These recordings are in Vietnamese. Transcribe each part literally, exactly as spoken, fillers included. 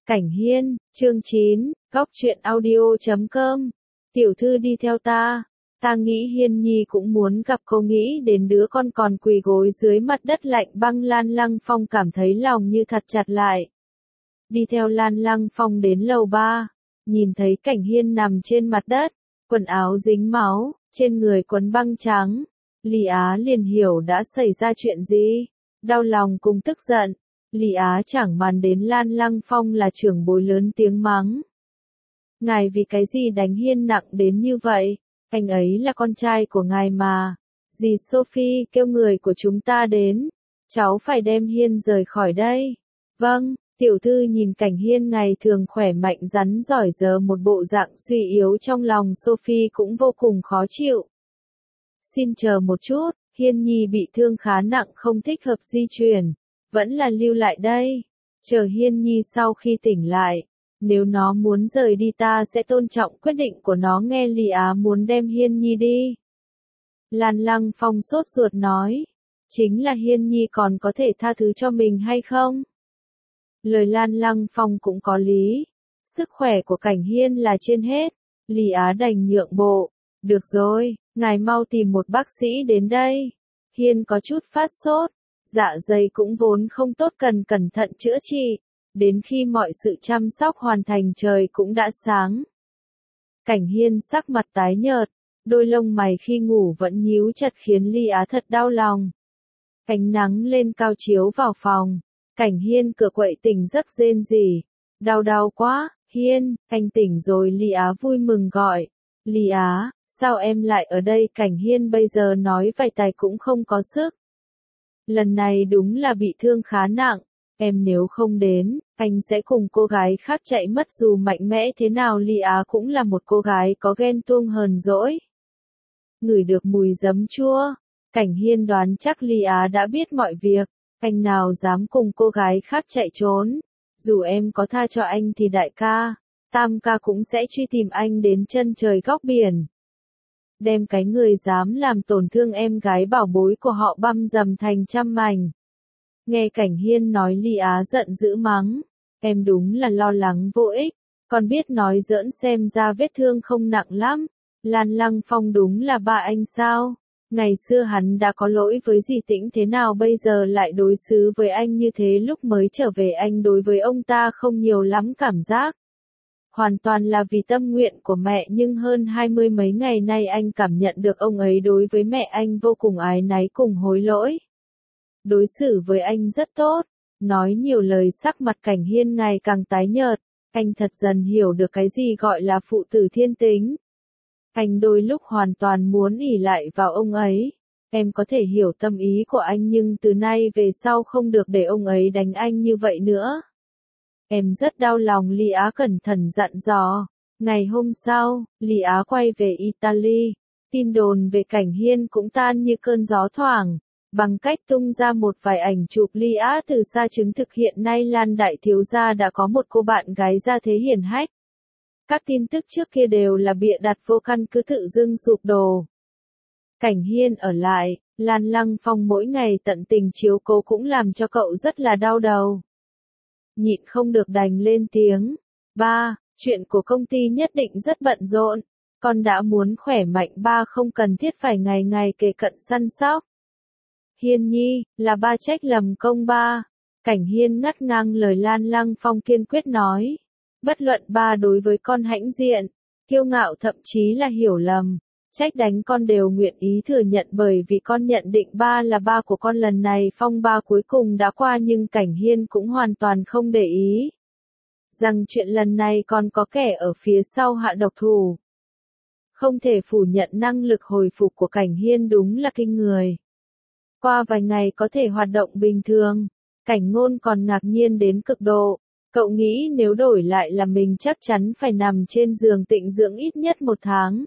Cảnh Hiên, chương chín, góc truyện audio chấm com. Tiểu thư đi theo ta. Ta nghĩ Hiên Nhi cũng muốn gặp cô, nghĩ đến đứa con còn quỳ gối dưới mặt đất lạnh băng. Lan Lăng Phong cảm thấy lòng như thật chặt lại. Đi theo Lan Lăng Phong đến lầu ba, nhìn thấy Cảnh Hiên nằm trên mặt đất, quần áo dính máu, trên người quấn băng trắng. Lý Á liền hiểu đã xảy ra chuyện gì, đau lòng cùng tức giận. Lý Á chẳng màng đến Lan Lăng Phong là trưởng bối lớn tiếng mắng. Ngài vì cái gì đánh Hiên nặng đến như vậy? Anh ấy là con trai của ngài mà. Dì Sophie kêu người của chúng ta đến. Cháu phải đem Hiên rời khỏi đây. Vâng, tiểu thư nhìn Cảnh Hiên ngày thường khỏe mạnh rắn giỏi giờ một bộ dạng suy yếu, trong lòng Sophie cũng vô cùng khó chịu. Xin chờ một chút, Hiên Nhi bị thương khá nặng, không thích hợp di chuyển. Vẫn là lưu lại đây. Chờ Hiên Nhi sau khi tỉnh lại. Nếu nó muốn rời đi ta sẽ tôn trọng quyết định của nó. Nghe Lý Á muốn đem Hiên Nhi đi. Lan Lăng Phong sốt ruột nói. Chính là Hiên Nhi còn có thể tha thứ cho mình hay không? Lời Lan Lăng Phong cũng có lý. Sức khỏe của Cảnh Hiên là trên hết. Lý Á đành nhượng bộ. Được rồi, ngài mau tìm một bác sĩ đến đây. Hiên có chút phát sốt. Dạ dày cũng vốn không tốt, cần cẩn thận chữa trị. Đến khi mọi sự chăm sóc hoàn thành trời cũng đã sáng. Cảnh Hiên sắc mặt tái nhợt, đôi lông mày khi ngủ vẫn nhíu chặt khiến Lý Á thật đau lòng. Ánh nắng lên cao chiếu vào phòng. Cảnh Hiên cửa quậy tỉnh giấc rên rỉ. Đau đau quá, Hiên, anh tỉnh rồi. Lý Á vui mừng gọi. Lý Á, sao em lại ở đây? Cảnh Hiên bây giờ nói vài tài cũng không có sức. Lần này đúng là bị thương khá nặng, em nếu không đến, anh sẽ cùng cô gái khác chạy mất. Dù mạnh mẽ thế nào Lý Á cũng là một cô gái có ghen tuông hờn dỗi. Ngửi được mùi giấm chua, Cảnh Hiên đoán chắc Lý Á đã biết mọi việc, anh nào dám cùng cô gái khác chạy trốn. Dù em có tha cho anh thì đại ca, tam ca cũng sẽ truy tìm anh đến chân trời góc biển. Đem cái người dám làm tổn thương em gái bảo bối của họ băm dầm thành trăm mảnh. Nghe Cảnh Hiên nói Lý Á giận dữ mắng. Em đúng là lo lắng vô ích, còn biết nói giỡn, xem ra vết thương không nặng lắm. Lan Lăng Phong đúng là ba anh sao? Ngày xưa hắn đã có lỗi với dì Tĩnh, thế nào bây giờ lại đối xử với anh như thế? Lúc mới trở về anh đối với ông ta không nhiều lắm cảm giác. Hoàn toàn là vì tâm nguyện của mẹ, nhưng hơn hai mươi mấy ngày nay anh cảm nhận được ông ấy đối với mẹ anh vô cùng áy náy cùng hối lỗi. Đối xử với anh rất tốt, nói nhiều lời. Sắc mặt Cảnh Hiên ngày càng tái nhợt, anh thật dần hiểu được cái gì gọi là phụ tử thiên tính. Anh đôi lúc hoàn toàn muốn ỷ lại vào ông ấy. Em có thể hiểu tâm ý của anh, nhưng từ nay về sau không được để ông ấy đánh anh như vậy nữa. Em rất đau lòng. Lý Á cẩn thận dặn dò. Ngày hôm sau, Lý Á quay về Italy. Tin đồn về Cảnh Hiên cũng tan như cơn gió thoảng. Bằng cách tung ra một vài ảnh chụp Lý Á từ xa chứng thực hiện nay Lan đại thiếu gia đã có một cô bạn gái gia thế hiển hách. Các tin tức trước kia đều là bịa đặt vô căn cứ, tự dưng sụp đổ. Cảnh Hiên ở lại, Lan Lăng Phong mỗi ngày tận tình chiếu cố cũng làm cho cậu rất là đau đầu. Nhịn không được đành lên tiếng. Ba, chuyện của công ty nhất định rất bận rộn. Con đã muốn khỏe mạnh, ba không cần thiết phải ngày ngày kề cận săn sóc. Hiên Nhi, là ba trách lầm công ba. Cảnh Hiên ngắt ngang lời Lan Lăng Phong, kiên quyết nói. Bất luận ba đối với con hãnh diện, kiêu ngạo, thậm chí là hiểu lầm, trách đánh con đều nguyện ý thừa nhận, bởi vì con nhận định ba là ba của con. Lần này phong ba cuối cùng đã qua, nhưng Cảnh Hiên cũng hoàn toàn không để ý rằng chuyện lần này còn có kẻ ở phía sau hạ độc thủ. Không thể phủ nhận năng lực hồi phục của Cảnh Hiên đúng là kinh người. Qua vài ngày có thể hoạt động bình thường, Cảnh Ngôn còn ngạc nhiên đến cực độ. Cậu nghĩ nếu đổi lại là mình chắc chắn phải nằm trên giường tịnh dưỡng ít nhất một tháng.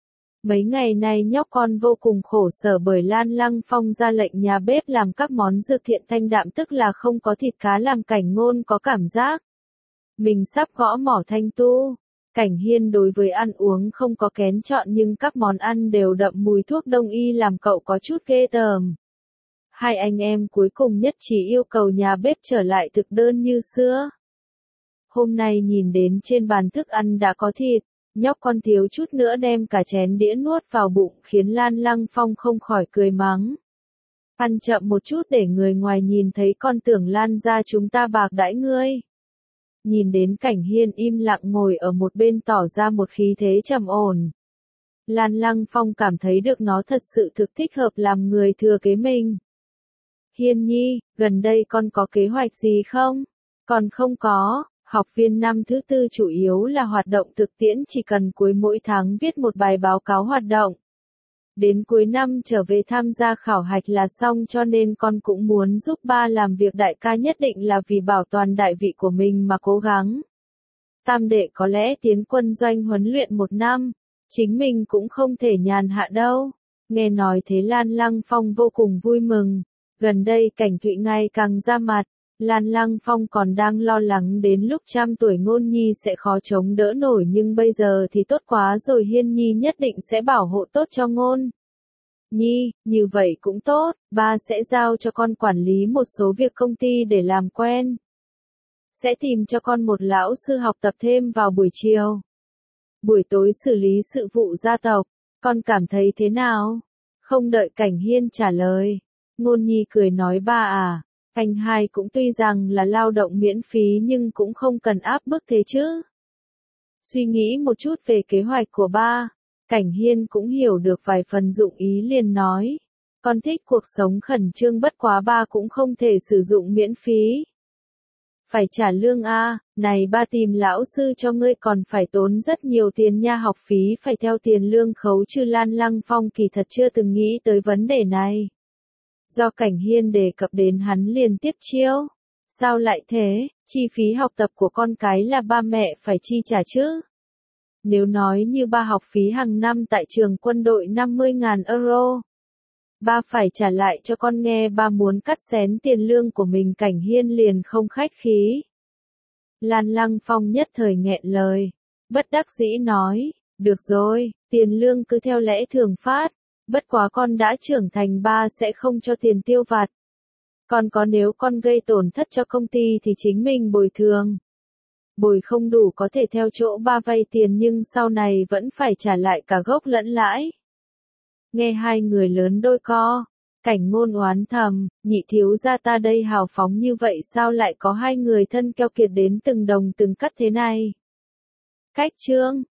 Mấy ngày nay nhóc con vô cùng khổ sở bởi Lan Lăng Phong ra lệnh nhà bếp làm các món dược thiện thanh đạm, tức là không có thịt cá, làm Cảnh Ngôn có cảm giác mình sắp gõ mỏ thanh tu. Cảnh Hiên đối với ăn uống không có kén chọn, nhưng các món ăn đều đậm mùi thuốc đông y làm cậu có chút ghê tởm. Hai anh em cuối cùng nhất trí yêu cầu nhà bếp trở lại thực đơn như xưa. Hôm nay nhìn đến trên bàn thức ăn đã có thịt, nhóc con thiếu chút nữa đem cả chén đĩa nuốt vào bụng khiến Lan Lăng Phong không khỏi cười mắng. Ăn chậm một chút để người ngoài nhìn thấy con tưởng Lan ra chúng ta bạc đãi ngươi. Nhìn đến Cảnh Hiên im lặng ngồi ở một bên tỏ ra một khí thế trầm ổn. Lan Lăng Phong cảm thấy được nó thật sự thực thích hợp làm người thừa kế mình. Hiên nhi, gần đây con có kế hoạch gì không? Còn không có, học viên năm thứ tư chủ yếu là hoạt động thực tiễn chỉ cần cuối mỗi tháng viết một bài báo cáo hoạt động. Đến cuối năm trở về tham gia khảo hạch là xong cho nên con cũng muốn giúp ba làm việc đại ca nhất định là vì bảo toàn đại vị của mình mà cố gắng. Tam đệ có lẽ tiến quân doanh huấn luyện một năm, chính mình cũng không thể nhàn hạ đâu. Nghe nói thế Lan Lăng Phong vô cùng vui mừng, gần đây Cảnh Thụy ngày càng ra mặt. Lan Lăng Phong còn đang lo lắng đến lúc trăm tuổi Ngôn Nhi sẽ khó chống đỡ nổi nhưng bây giờ thì tốt quá rồi Hiên Nhi nhất định sẽ bảo hộ tốt cho Ngôn Nhi, như vậy cũng tốt, ba sẽ giao cho con quản lý một số việc công ty để làm quen. Sẽ tìm cho con một lão sư học tập thêm vào buổi chiều. Buổi tối xử lý sự vụ gia tộc, con cảm thấy thế nào? Không đợi Cảnh Hiên trả lời, Ngôn Nhi cười nói ba à. Anh hai cũng tuy rằng là lao động miễn phí nhưng cũng không cần áp bức thế chứ. Suy nghĩ một chút về kế hoạch của ba, Cảnh Hiên cũng hiểu được vài phần dụng ý liền nói. Con thích cuộc sống khẩn trương bất quá ba cũng không thể sử dụng miễn phí. Phải trả lương a, này ba tìm lão sư cho ngươi còn phải tốn rất nhiều tiền nha học phí phải theo tiền lương khấu chứ Lan Lăng Phong kỳ thật chưa từng nghĩ tới vấn đề này. Do Cảnh Hiên đề cập đến hắn liền tiếp chiêu. Sao lại thế, chi phí học tập của con cái là ba mẹ phải chi trả chứ? Nếu nói như ba học phí hàng năm tại trường quân đội năm mươi nghìn euro. Ba phải trả lại cho con nghe ba muốn cắt xén tiền lương của mình Cảnh Hiên liền không khách khí. Lan Lăng Phong nhất thời nghẹn lời. Bất đắc dĩ nói, được rồi, tiền lương cứ theo lẽ thường phát. Bất quá con đã trưởng thành ba sẽ không cho tiền tiêu vặt. Còn có nếu con gây tổn thất cho công ty thì chính mình bồi thường. Bồi không đủ có thể theo chỗ ba vay tiền nhưng sau này vẫn phải trả lại cả gốc lẫn lãi. Nghe hai người lớn đôi co, Cảnh Ngôn oán thầm, nhị thiếu gia ta đây hào phóng như vậy sao lại có hai người thân keo kiệt đến từng đồng từng cắt thế này. Cách chương